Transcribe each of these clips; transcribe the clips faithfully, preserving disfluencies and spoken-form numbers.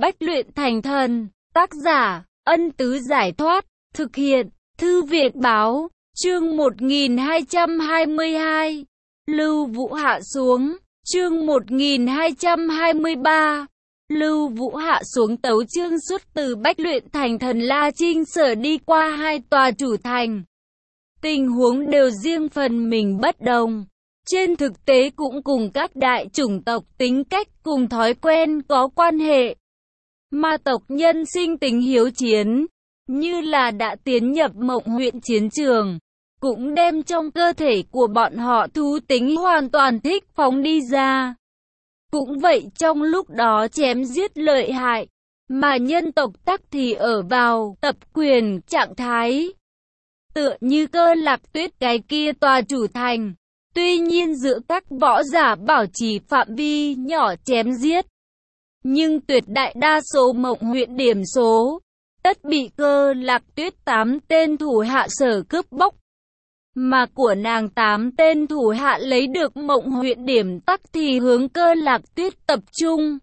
Bách luyện thành thần. Tác giả, Ân Tứ Giải Thoát. Thực hiện, Thư viện Báo. Chương một nghìn hai trăm hai mươi hai. Lưu Vũ hạ xuống. Chương một nghìn hai trăm hai mươi ba. Lưu Vũ hạ xuống. Tấu chương xuất từ Bách luyện thành thần. La Trinh sở đi qua hai tòa chủ thành. Tình huống đều riêng phần mình bất đồng. Trên thực tế cũng cùng các đại chủng tộc tính cách cùng thói quen có quan hệ. Ma tộc nhân sinh tính hiếu chiến, như là đã tiến nhập Mộng Huyện chiến trường, cũng đem trong cơ thể của bọn họ thú tính hoàn toàn thích phóng đi ra. Cũng vậy trong lúc đó chém giết lợi hại, mà nhân tộc tắc thì ở vào tập quyền trạng thái. Tựa như Cơ Lạc Tuyết cái kia tòa chủ thành. Tuy nhiên giữa các võ giả bảo trì phạm vi nhỏ chém giết, nhưng tuyệt đại đa số Mộng Huyện điểm số, tất bị Cơ Lạc Tuyết tám tên thủ hạ sở cướp bóc. Mà của nàng tám tên thủ hạ lấy được Mộng Huyện điểm tắc thì hướng Cơ Lạc Tuyết tập trung.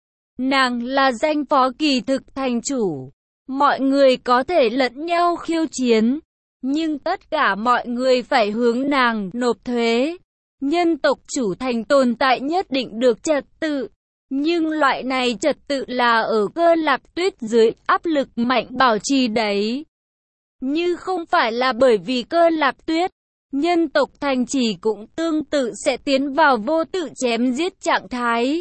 Nàng là danh phó kỳ thực thành chủ, mọi người có thể lẫn nhau khiêu chiến. Nhưng tất cả mọi người phải hướng nàng nộp thuế. Nhân tộc chủ thành tồn tại nhất định được trật tự. Nhưng loại này trật tự là ở Cơ Lạc Tuyết dưới áp lực mạnh bảo trì đấy. Như không phải là bởi vì Cơ Lạc Tuyết, nhân tộc thành trì cũng tương tự sẽ tiến vào vô tự chém giết trạng thái.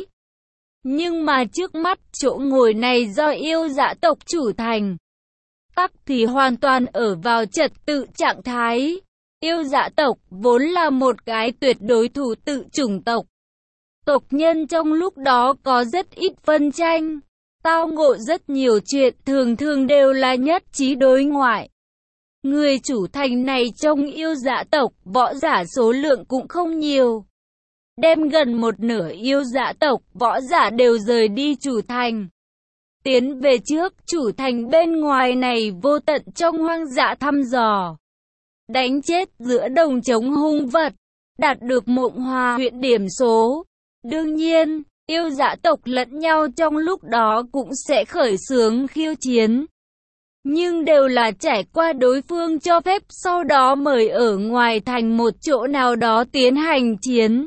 Nhưng mà trước mắt chỗ ngồi này do yêu dã tộc chủ thành, tắc thì hoàn toàn ở vào trật tự trạng thái. Yêu dã tộc vốn là một cái tuyệt đối thủ tự chủng tộc. Tộc nhân trong lúc đó có rất ít phân tranh, tao ngộ rất nhiều chuyện, thường thường đều là nhất trí đối ngoại. Người chủ thành này trong yêu dã tộc, võ giả số lượng cũng không nhiều. Đem gần một nửa yêu dã tộc, võ giả đều rời đi chủ thành. Tiến về trước, chủ thành bên ngoài này vô tận trong hoang dã thăm dò. Đánh chết giữa đồng chống hung vật, đạt được Mộng Hòa huyện điểm số. Đương nhiên, yêu dã tộc lẫn nhau trong lúc đó cũng sẽ khởi xướng khiêu chiến. Nhưng đều là trải qua đối phương cho phép sau đó mời ở ngoài thành một chỗ nào đó tiến hành chiến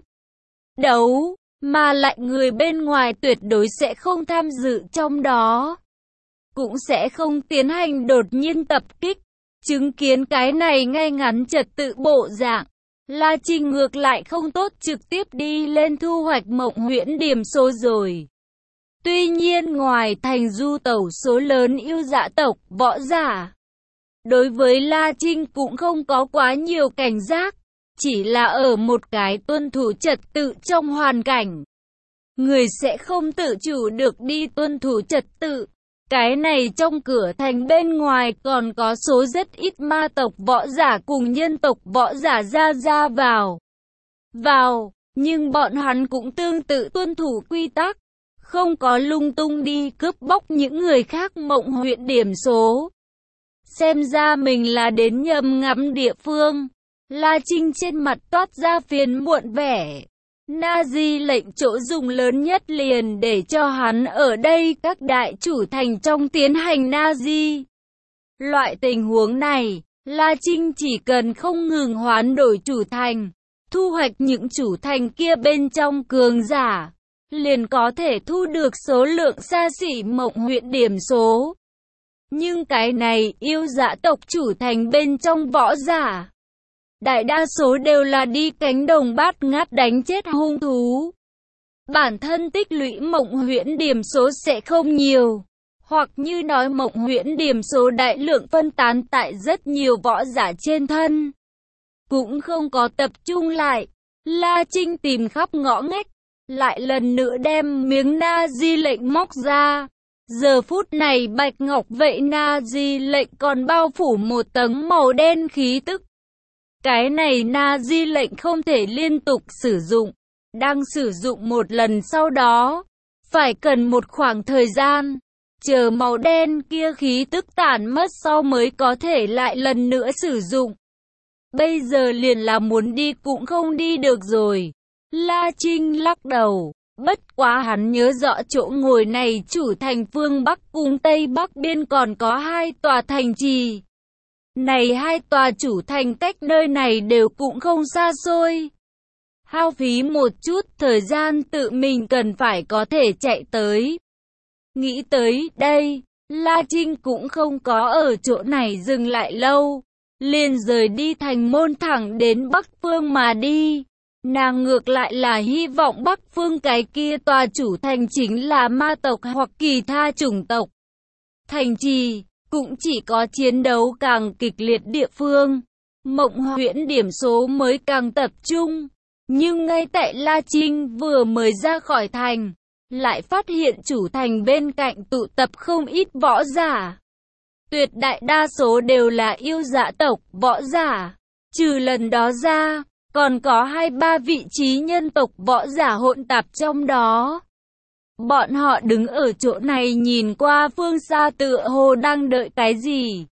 đấu. Mà lại người bên ngoài tuyệt đối sẽ không tham dự trong đó. Cũng sẽ không tiến hành đột nhiên tập kích. Chứng kiến cái này ngay ngắn trật tự bộ dạng, La Trinh ngược lại không tốt trực tiếp đi lên thu hoạch Mộng Huyện điểm số rồi. Tuy nhiên ngoài thành du tẩu số lớn yêu dã tộc, võ giả, đối với La Trinh cũng không có quá nhiều cảnh giác. Chỉ là ở một cái tuân thủ trật tự trong hoàn cảnh, người sẽ không tự chủ được đi tuân thủ trật tự. Cái này trong cửa thành bên ngoài còn có số rất ít ma tộc võ giả cùng nhân tộc võ giả ra ra vào. Vào, nhưng bọn hắn cũng tương tự tuân thủ quy tắc, không có lung tung đi cướp bóc những người khác Mộng Huyện điểm số. Xem ra mình là đến nhầm ngắm địa phương. La Trinh trên mặt toát ra phiền muộn vẻ. Na-di lệnh chỗ dùng lớn nhất liền để cho hắn ở đây các đại chủ thành trong tiến hành Na-di. Loại tình huống này, La Trinh chỉ cần không ngừng hoán đổi chủ thành, thu hoạch những chủ thành kia bên trong cường giả, liền có thể thu được số lượng xa xỉ Mộng Huyện điểm số. Nhưng cái này yêu dã tộc chủ thành bên trong võ giả, đại đa số đều là đi cánh đồng bát ngát đánh chết hung thú. Bản thân tích lũy Mộng Huyện điểm số sẽ không nhiều. Hoặc như nói Mộng Huyện điểm số đại lượng phân tán tại rất nhiều võ giả trên thân. Cũng không có tập trung lại. La Trinh tìm khắp ngõ ngách, lại lần nữa đem miếng Na-di lệnh móc ra. Giờ phút này bạch ngọc vậy Na-di lệnh còn bao phủ một tầng màu đen khí tức. Cái này Na-di lệnh không thể liên tục sử dụng, đang sử dụng một lần sau đó, phải cần một khoảng thời gian, chờ màu đen kia khí tức tản mất sau mới có thể lại lần nữa sử dụng. Bây giờ liền là muốn đi cũng không đi được rồi. La Trinh lắc đầu, Bất quá hắn nhớ rõ chỗ ngồi này chủ thành phương Bắc cùng Tây Bắc biên còn có hai tòa thành trì. Này hai tòa chủ thành cách nơi này đều cũng không xa xôi. Hao phí một chút thời gian tự mình cần phải có thể chạy tới. Nghĩ tới đây, La Trinh cũng không có ở chỗ này dừng lại lâu. Liền rời đi thành môn thẳng đến Bắc Phương mà đi. Nàng ngược lại là hy vọng Bắc Phương cái kia tòa chủ thành chính là ma tộc hoặc kỳ tha chủng tộc. Thành trì, cũng chỉ có chiến đấu càng kịch liệt địa phương, Mộng Huyễn điểm số mới càng tập trung. Nhưng ngay tại La Trinh vừa mới ra khỏi thành, lại phát hiện chủ thành bên cạnh tụ tập không ít võ giả. Tuyệt đại đa số đều là yêu dã tộc võ giả, trừ lần đó ra, còn có hai ba vị trí nhân tộc võ giả hỗn tạp trong đó. Bọn họ đứng ở chỗ này nhìn qua phương xa tựa hồ đang đợi cái gì.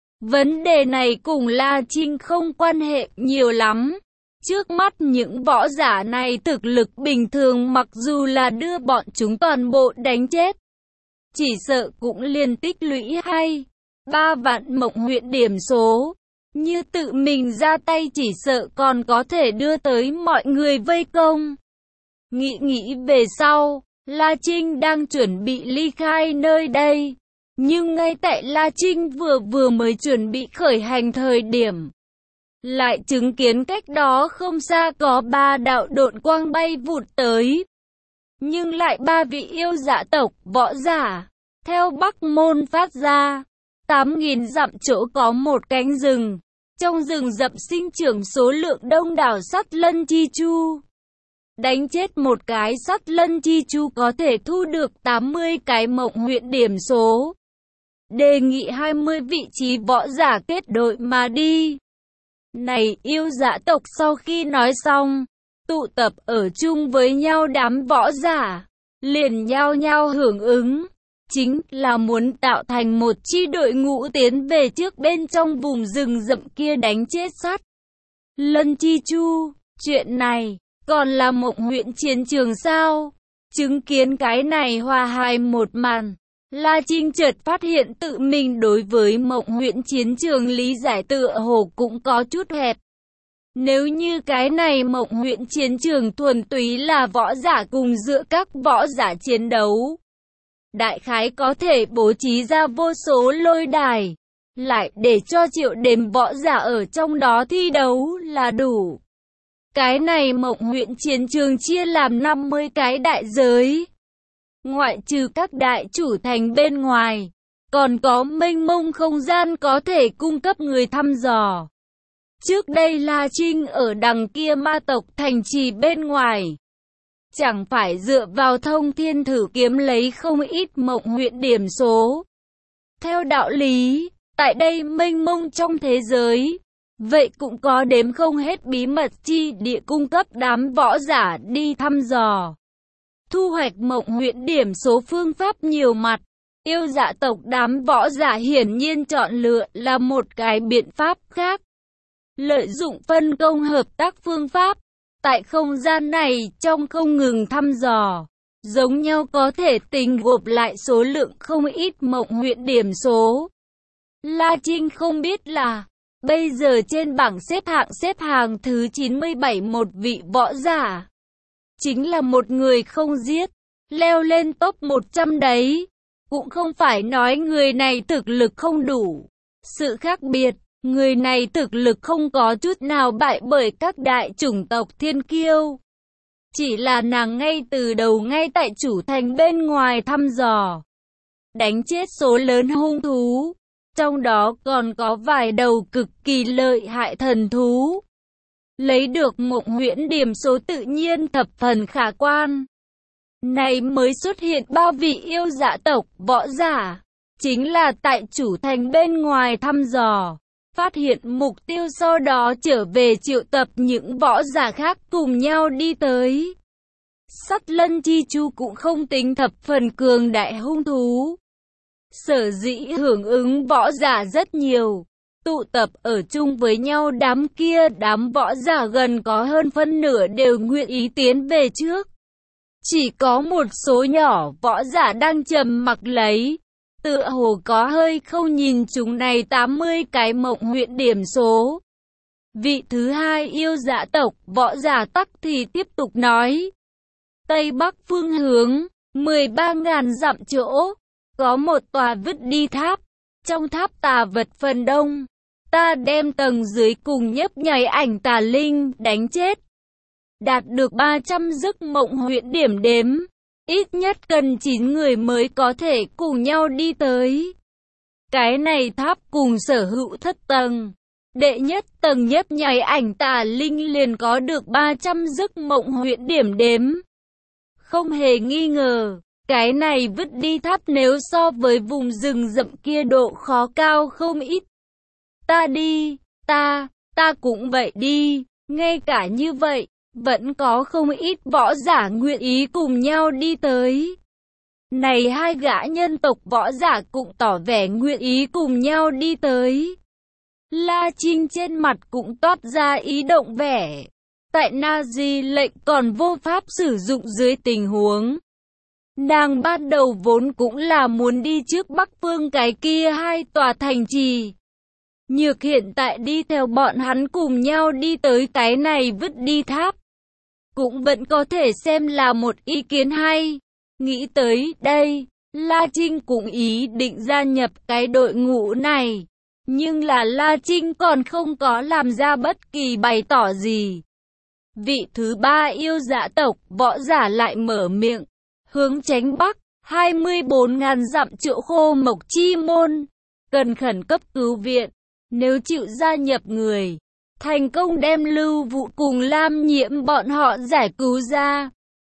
Vấn đề này cùng La Trinh không quan hệ nhiều lắm. Trước mắt những võ giả này thực lực bình thường, mặc dù là đưa bọn chúng toàn bộ đánh chết, chỉ sợ cũng liên tích lũy hay ba vạn Mộng Huyễn điểm số. Như tự mình ra tay chỉ sợ còn có thể đưa tới mọi người vây công. Nghĩ nghĩ về sau, La Trinh đang chuẩn bị ly khai nơi đây. Nhưng ngay tại La Trinh vừa vừa mới chuẩn bị khởi hành thời điểm, lại chứng kiến cách đó không xa có ba đạo độn quang bay vụt tới. Nhưng lại ba vị yêu dã tộc võ giả, theo Bắc Môn phát ra. Tám nghìn dặm chỗ có một cánh rừng. Trong rừng rậm sinh trưởng số lượng đông đảo sắt lân chi chu. Đánh chết một cái sắt lân chi chu có thể thu được tám mươi cái Mộng Huyễn điểm số. Đề nghị hai mươi vị trí võ giả kết đội mà đi. Này yêu dã tộc sau khi nói xong, tụ tập ở chung với nhau đám võ giả, liền nhao nhao hưởng ứng. Chính là muốn tạo thành một chi đội ngũ tiến về trước bên trong vùng rừng rậm kia đánh chết sắt lân chi chu. Chuyện này còn là Mộng Huyễn chiến trường sao? Chứng kiến cái này hòa hài một màn, La Trinh chợt phát hiện tự mình đối với Mộng Huyễn chiến trường lý giải tựa hồ cũng có chút hẹp. Nếu như cái này Mộng Huyễn chiến trường thuần túy là võ giả cùng giữa các võ giả chiến đấu, đại khái có thể bố trí ra vô số lôi đài, lại để cho triệu đếm võ giả ở trong đó thi đấu là đủ. Cái này Mộng Huyễn chiến trường chia làm năm mươi cái đại giới. Ngoại trừ các đại chủ thành bên ngoài, còn có mênh mông không gian có thể cung cấp người thăm dò. Trước đây La Trinh ở đằng kia ma tộc thành trì bên ngoài, chẳng phải dựa vào thông thiên thử kiếm lấy không ít Mộng Huyễn điểm số. Theo đạo lý, tại đây mênh mông trong thế giới, vậy cũng có đếm không hết bí mật chi địa cung cấp đám võ giả đi thăm dò. Thu hoạch Mộng Huyễn điểm số phương pháp nhiều mặt, yêu dã tộc đám võ giả hiển nhiên chọn lựa là một cái biện pháp khác. Lợi dụng phân công hợp tác phương pháp, tại không gian này trong không ngừng thăm dò, giống nhau có thể tính gộp lại số lượng không ít Mộng Huyễn điểm số. La Trinh không biết là, bây giờ trên bảng xếp hạng xếp hàng thứ chín mươi bảy một vị võ giả, chính là một người không giết, leo lên top một trăm đấy. Cũng không phải nói người này thực lực không đủ. Sự khác biệt, người này thực lực không có chút nào bại bởi các đại chủng tộc thiên kiêu. Chỉ là nàng ngay từ đầu ngay tại chủ thành bên ngoài thăm dò, đánh chết số lớn hung thú, trong đó còn có vài đầu cực kỳ lợi hại thần thú. Lấy được Mộng Huyễn điểm số tự nhiên thập phần khả quan. Này mới xuất hiện ba vị yêu dã tộc võ giả, chính là tại chủ thành bên ngoài thăm dò, phát hiện mục tiêu sau đó trở về triệu tập những võ giả khác cùng nhau đi tới. Sắt lân chi chu cũng không tính thập phần cường đại hung thú. Sở dĩ hưởng ứng võ giả rất nhiều, tụ tập ở chung với nhau đám kia đám võ giả gần có hơn phân nửa đều nguyện ý tiến về trước. Chỉ có một số nhỏ võ giả đang trầm mặc lấy, tựa hồ có hơi không nhìn chúng này tám mươi cái mộng huyễn điểm số. Vị thứ hai yêu dạ tộc võ giả tắc thì tiếp tục nói. Tây Bắc phương hướng, mười ba ngàn dặm chỗ, có một tòa vứt đi tháp. Trong tháp tà vật phần đông, ta đem tầng dưới cùng nhấp nhảy ảnh tà linh đánh chết. Đạt được ba trăm giấc mộng huyễn điểm đếm, ít nhất cần chín người mới có thể cùng nhau đi tới. Cái này tháp cùng sở hữu thất tầng. Đệ nhất tầng nhấp nhảy ảnh tà linh liền có được ba trăm giấc mộng huyễn điểm đếm. Không hề nghi ngờ, cái này vứt đi tháp nếu so với vùng rừng rậm kia độ khó cao không ít. Ta đi, ta, ta cũng vậy đi, ngay cả như vậy, vẫn có không ít võ giả nguyện ý cùng nhau đi tới. Này hai gã nhân tộc võ giả cũng tỏ vẻ nguyện ý cùng nhau đi tới. La Trinh trên mặt cũng toát ra ý động vẻ. Tại Na Di lệnh còn vô pháp sử dụng dưới tình huống, nàng ban đầu vốn cũng là muốn đi trước Bắc Phương cái kia hai tòa thành trì. Nhược hiện tại đi theo bọn hắn cùng nhau đi tới cái này vứt đi tháp, cũng vẫn có thể xem là một ý kiến hay. Nghĩ tới đây, La Trinh cũng ý định gia nhập cái đội ngũ này. Nhưng là La Trinh còn không có làm ra bất kỳ bày tỏ gì. Vị thứ ba yêu dạ tộc võ giả lại mở miệng. Hướng tránh Bắc, hai mươi bốn ngàn dặm Triệu Khô Mộc Chi Môn. Cần khẩn cấp cứu viện. Nếu chịu gia nhập người, thành công đem Lưu Vụ cùng Lam Nhiễm bọn họ giải cứu ra,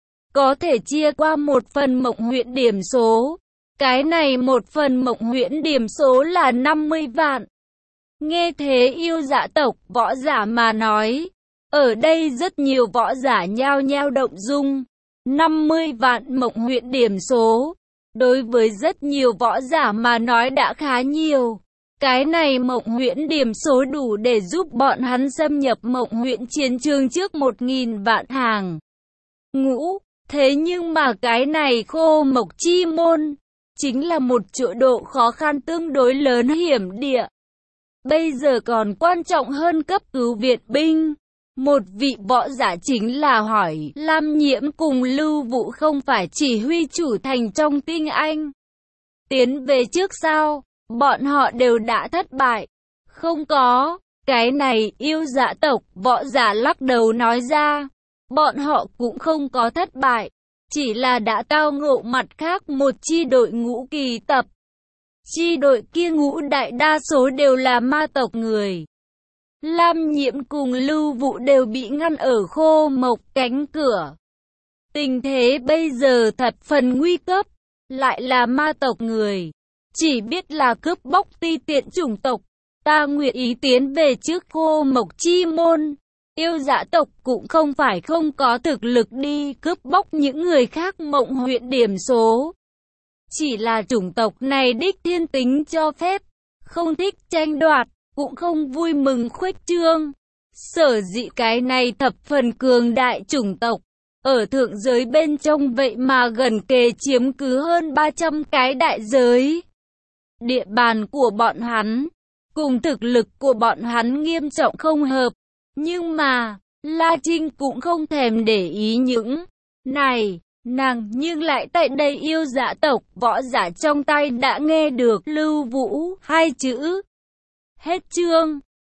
có thể chia qua một phần mộng huyễn điểm số. Cái này một phần mộng huyễn điểm số là năm mươi vạn. Nghe thế yêu dạ tộc võ giả mà nói, ở đây rất nhiều võ giả nhao nhao động dung. năm mươi vạn mộng huyễn điểm số, đối với rất nhiều võ giả mà nói đã khá nhiều. Cái này mộng huyễn điểm số đủ để giúp bọn hắn xâm nhập mộng huyễn chiến trường trước một nghìn vạn hàng ngũ. Thế nhưng mà cái này Khô Mộc Chi Môn chính là một chỗ độ khó khăn tương đối lớn hiểm địa. Bây giờ còn quan trọng hơn cấp cứu viện binh. Một vị võ giả chính là hỏi Lam Nhiễm cùng Lưu Vụ không phải chỉ huy chủ thành trong tinh anh tiến về trước sao? Bọn họ đều đã thất bại. Không có, cái này yêu dạ tộc võ giả lắc đầu nói ra. Bọn họ cũng không có thất bại, chỉ là đã tao ngộ mặt khác một chi đội ngũ kỳ tập. Chi đội kia ngũ đại đa số đều là ma tộc người. Lam Nhiễm cùng Lưu Vụ đều bị ngăn ở Khô Mộc cánh cửa. Tình thế bây giờ thật phần nguy cấp, lại là ma tộc người. Chỉ biết là cướp bóc ti tiện chủng tộc, ta nguyện ý tiến về trước Khô Mộc Chi Môn. Yêu dạ tộc cũng không phải không có thực lực đi cướp bóc những người khác mộng huyễn điểm số. Chỉ là chủng tộc này đích thiên tính cho phép, không thích tranh đoạt, cũng không vui mừng khuếch trương. Sở dĩ cái này thập phần cường đại chủng tộc, ở thượng giới bên trong vậy mà gần kề chiếm cứ hơn ba trăm cái đại giới. Địa bàn của bọn hắn, cùng thực lực của bọn hắn nghiêm trọng không hợp. Nhưng mà, La Trinh cũng không thèm để ý những này, nàng nhưng lại tại đây yêu dạ tộc võ giả trong tay đã nghe được Lưu Vũ hai chữ. Hết chương.